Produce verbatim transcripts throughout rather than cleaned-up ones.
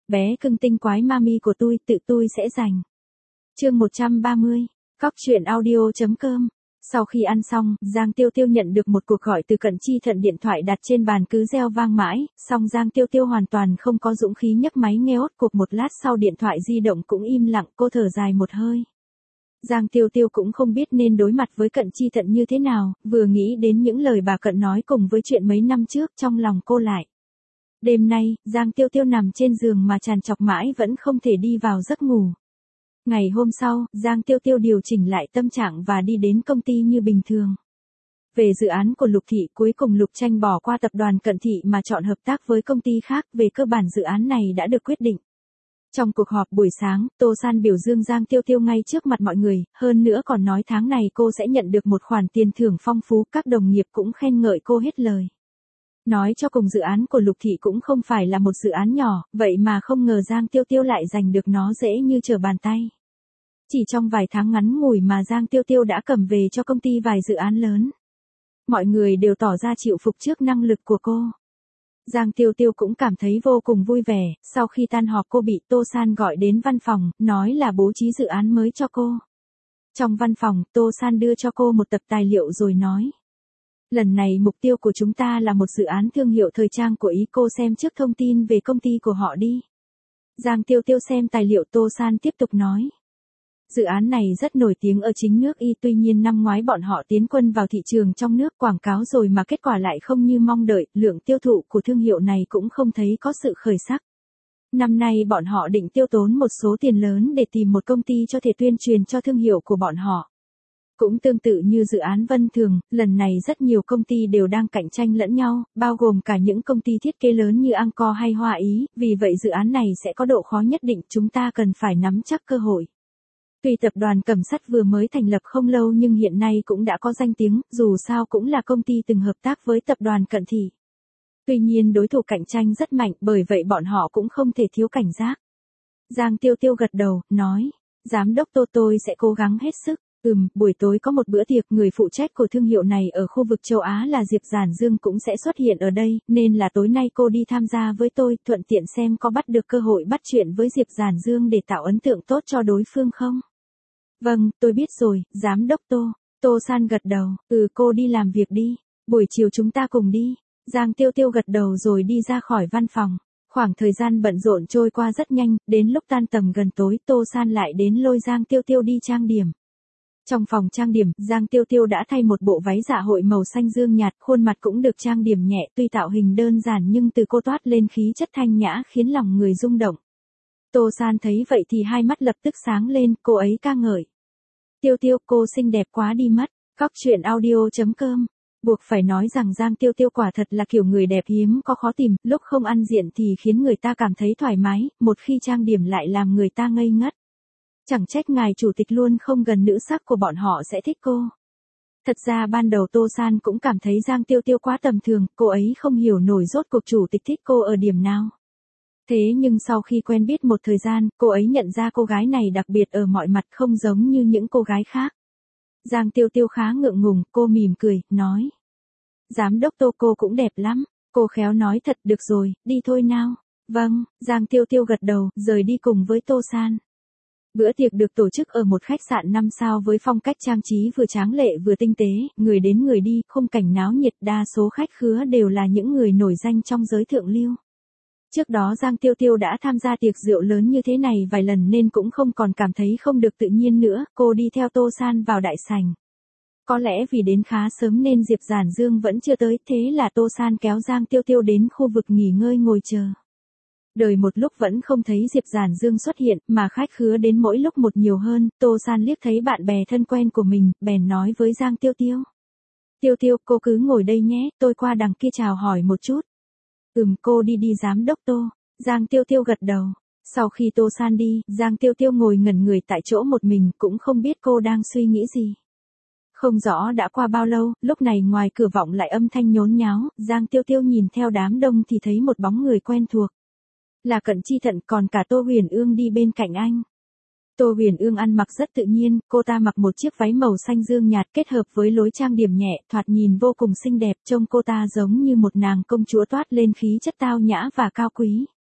bé cưng tinh quái mami của tôi, tự tôi sẽ giành. Chương một trăm ba mươi, Cóc truyện audio chấm com. Sau khi ăn xong, Giang Tiêu Tiêu nhận được một cuộc gọi từ Cận Chi Thận, điện thoại đặt trên bàn cứ reo vang mãi, song Giang Tiêu Tiêu hoàn toàn không có dũng khí nhấc máy nghe ốt cuộc. Một lát sau điện thoại di động cũng im lặng, cô thở dài một hơi. Giang Tiêu Tiêu cũng không biết nên đối mặt với Cận Chi Thận như thế nào, vừa nghĩ đến những lời bà Cận nói cùng với chuyện mấy năm trước, trong lòng cô lại. Đêm nay, Giang Tiêu Tiêu nằm trên giường mà trằn trọc mãi vẫn không thể đi vào giấc ngủ. Ngày hôm sau, Giang Tiêu Tiêu điều chỉnh lại tâm trạng và đi đến công ty như bình thường. Về dự án của Lục Thị, cuối cùng Lục Tranh bỏ qua tập đoàn Cận Thị mà chọn hợp tác với công ty khác, về cơ bản dự án này đã được quyết định. Trong cuộc họp buổi sáng, Tô San biểu dương Giang Tiêu Tiêu ngay trước mặt mọi người, hơn nữa còn nói tháng này cô sẽ nhận được một khoản tiền thưởng phong phú, các đồng nghiệp cũng khen ngợi cô hết lời. Nói cho cùng dự án của Lục Thị cũng không phải là một dự án nhỏ, vậy mà không ngờ Giang Tiêu Tiêu lại giành được nó dễ như trở bàn tay. Chỉ trong vài tháng ngắn ngủi mà Giang Tiêu Tiêu đã cầm về cho công ty vài dự án lớn. Mọi người đều tỏ ra chịu phục trước năng lực của cô. Giang Tiêu Tiêu cũng cảm thấy vô cùng vui vẻ, sau khi tan họp cô bị Tô San gọi đến văn phòng, nói là bố trí dự án mới cho cô. Trong văn phòng, Tô San đưa cho cô một tập tài liệu rồi nói. Lần này mục tiêu của chúng ta là một dự án thương hiệu thời trang của Ý, cô xem trước thông tin về công ty của họ đi. Giang Tiêu Tiêu xem tài liệu, Tô San tiếp tục nói. Dự án này rất nổi tiếng ở chính nước Y, tuy nhiên năm ngoái bọn họ tiến quân vào thị trường trong nước, quảng cáo rồi mà kết quả lại không như mong đợi, lượng tiêu thụ của thương hiệu này cũng không thấy có sự khởi sắc. Năm nay bọn họ định tiêu tốn một số tiền lớn để tìm một công ty cho thể tuyên truyền cho thương hiệu của bọn họ. Cũng tương tự như dự án Vân Thường, lần này rất nhiều công ty đều đang cạnh tranh lẫn nhau, bao gồm cả những công ty thiết kế lớn như Angkor hay Hoa Ý, vì vậy dự án này sẽ có độ khó nhất định, chúng ta cần phải nắm chắc cơ hội. Tuy tập đoàn Cẩm Sắt vừa mới thành lập không lâu nhưng hiện nay cũng đã có danh tiếng, dù sao cũng là công ty từng hợp tác với tập đoàn Cận Thị. Tuy nhiên đối thủ cạnh tranh rất mạnh, bởi vậy bọn họ cũng không thể thiếu cảnh giác. Giang Tiêu Tiêu gật đầu, nói, Giám đốc Tô, tôi sẽ cố gắng hết sức. Ừm, buổi tối có một bữa tiệc, người phụ trách của thương hiệu này ở khu vực châu Á là Diệp Giản Dương cũng sẽ xuất hiện ở đây, nên là tối nay cô đi tham gia với tôi, thuận tiện xem có bắt được cơ hội bắt chuyện với Diệp Giản Dương để tạo ấn tượng tốt cho đối phương không? Vâng, tôi biết rồi, Giám đốc Tô. Tô San gật đầu, ừ cô đi làm việc đi, buổi chiều chúng ta cùng đi. Giang Tiêu Tiêu gật đầu rồi đi ra khỏi văn phòng. Khoảng thời gian bận rộn trôi qua rất nhanh, đến lúc tan tầm gần tối, Tô San lại đến lôi Giang Tiêu Tiêu đi trang điểm. Trong phòng trang điểm, Giang Tiêu Tiêu đã thay một bộ váy dạ hội màu xanh dương nhạt, khuôn mặt cũng được trang điểm nhẹ, tuy tạo hình đơn giản nhưng từ cô toát lên khí chất thanh nhã khiến lòng người rung động. Tô San thấy vậy thì hai mắt lập tức sáng lên, cô ấy ca ngợi. Tiêu Tiêu, cô xinh đẹp quá đi mất. Cóc truyện audio chấm com. Buộc phải nói rằng Giang Tiêu Tiêu quả thật là kiểu người đẹp hiếm có khó tìm, lúc không ăn diện thì khiến người ta cảm thấy thoải mái, một khi trang điểm lại làm người ta ngây ngất. Chẳng trách ngài chủ tịch luôn không gần nữ sắc của bọn họ sẽ thích cô. Thật ra ban đầu Tô San cũng cảm thấy Giang Tiêu Tiêu quá tầm thường, cô ấy không hiểu nổi rốt cuộc chủ tịch thích cô ở điểm nào. Thế nhưng sau khi quen biết một thời gian, cô ấy nhận ra cô gái này đặc biệt ở mọi mặt, không giống như những cô gái khác. Giang Tiêu Tiêu khá ngượng ngùng, cô mỉm cười, nói. Giám đốc Tô, cô cũng đẹp lắm. Cô khéo nói thật, được rồi, đi thôi nào. Vâng, Giang Tiêu Tiêu gật đầu, rời đi cùng với Tô San. Bữa tiệc được tổ chức ở một khách sạn năm sao với phong cách trang trí vừa tráng lệ vừa tinh tế, người đến người đi, khung cảnh náo nhiệt, đa số khách khứa đều là những người nổi danh trong giới thượng lưu. Trước đó Giang Tiêu Tiêu đã tham gia tiệc rượu lớn như thế này vài lần nên cũng không còn cảm thấy không được tự nhiên nữa, cô đi theo Tô San vào đại sảnh. Có lẽ vì đến khá sớm nên Diệp Giản Dương vẫn chưa tới, thế là Tô San kéo Giang Tiêu Tiêu đến khu vực nghỉ ngơi ngồi chờ. Đợi một lúc vẫn không thấy Diệp Giản Dương xuất hiện, mà khách khứa đến mỗi lúc một nhiều hơn, Tô San liếc thấy bạn bè thân quen của mình, bèn nói với Giang Tiêu Tiêu. Tiêu Tiêu, cô cứ ngồi đây nhé, tôi qua đằng kia chào hỏi một chút. Ừm, cô đi đi Giám đốc Tô. Giang Tiêu Tiêu gật đầu. Sau khi Tô San đi, Giang Tiêu Tiêu ngồi ngẩn người tại chỗ một mình, cũng không biết cô đang suy nghĩ gì. Không rõ đã qua bao lâu, lúc này ngoài cửa vọng lại âm thanh nhốn nháo, Giang Tiêu Tiêu nhìn theo đám đông thì thấy một bóng người quen thuộc. Là Cận Chi Thận, còn cả Tô Huyền Ương đi bên cạnh anh. Tô Huyền Ương ăn mặc rất tự nhiên, cô ta mặc một chiếc váy màu xanh dương nhạt kết hợp với lối trang điểm nhẹ, thoạt nhìn vô cùng xinh đẹp, trông cô ta giống như một nàng công chúa toát lên khí chất tao nhã và cao quý.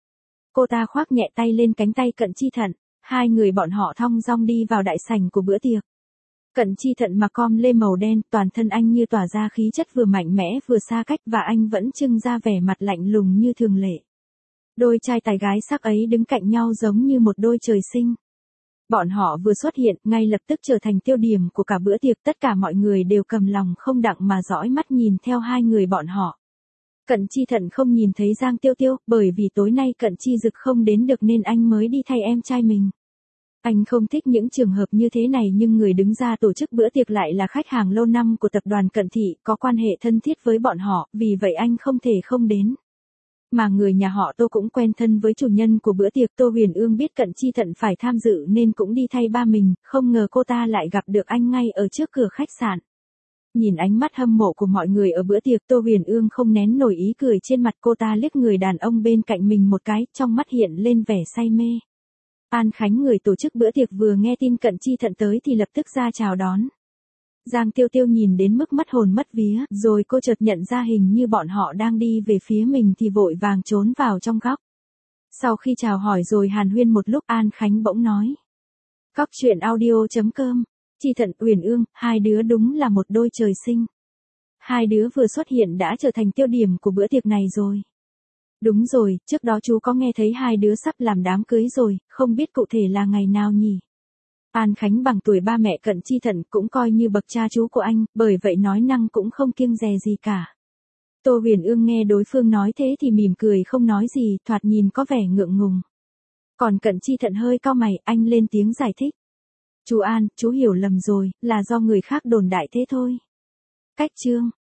Cô ta khoác nhẹ tay lên cánh tay Cận Chi Thận, hai người bọn họ thong dong đi vào đại sảnh của bữa tiệc. Cận Chi Thận mặc com lê màu đen, toàn thân anh như tỏa ra khí chất vừa mạnh mẽ vừa xa cách và anh vẫn trưng ra vẻ mặt lạnh lùng như thường lệ. Đôi trai tài gái sắc ấy đứng cạnh nhau giống như một đôi trời sinh. Bọn họ vừa xuất hiện, ngay lập tức trở thành tiêu điểm của cả bữa tiệc, tất cả mọi người đều cầm lòng không đặng mà dõi mắt nhìn theo hai người bọn họ. Cận Chi Thận không nhìn thấy Giang Tiêu Tiêu, bởi vì tối nay Cận Chi Dực không đến được nên anh mới đi thay em trai mình. Anh không thích những trường hợp như thế này nhưng người đứng ra tổ chức bữa tiệc lại là khách hàng lâu năm của tập đoàn Cận Thị, có quan hệ thân thiết với bọn họ, vì vậy anh không thể không đến. Mà người nhà họ Tô cũng quen thân với chủ nhân của bữa tiệc. Tô Huyền Ương biết Cận Chi Thận phải tham dự nên cũng đi thay ba mình, không ngờ cô ta lại gặp được anh ngay ở trước cửa khách sạn. Nhìn ánh mắt hâm mộ của mọi người ở bữa tiệc, Tô Huyền Ương không nén nổi ý cười trên mặt, cô ta liếc người đàn ông bên cạnh mình một cái, trong mắt hiện lên vẻ say mê. An Khánh, người tổ chức bữa tiệc, vừa nghe tin Cận Chi Thận tới thì lập tức ra chào đón. Giang Tiêu Tiêu nhìn đến mức mất hồn mất vía, rồi cô chợt nhận ra hình như bọn họ đang đi về phía mình thì vội vàng trốn vào trong góc. Sau khi chào hỏi rồi hàn huyên một lúc, An Khánh bỗng nói. Cóc truyện audio chấm com, Chi Thận, Huyền Ương, hai đứa đúng là một đôi trời sinh. Hai đứa vừa xuất hiện đã trở thành tiêu điểm của bữa tiệc này rồi. Đúng rồi, trước đó chú có nghe thấy hai đứa sắp làm đám cưới rồi, không biết cụ thể là ngày nào nhỉ? An Khánh bằng tuổi ba mẹ Cận Chi Thận, cũng coi như bậc cha chú của anh, bởi vậy nói năng cũng không kiêng dè gì cả. Tô Huyền Ương nghe đối phương nói thế thì mỉm cười không nói gì, thoạt nhìn có vẻ ngượng ngùng. Còn Cận Chi Thận hơi cau mày, anh lên tiếng giải thích. Chú An, chú hiểu lầm rồi, là do người khác đồn đại thế thôi. Cách chương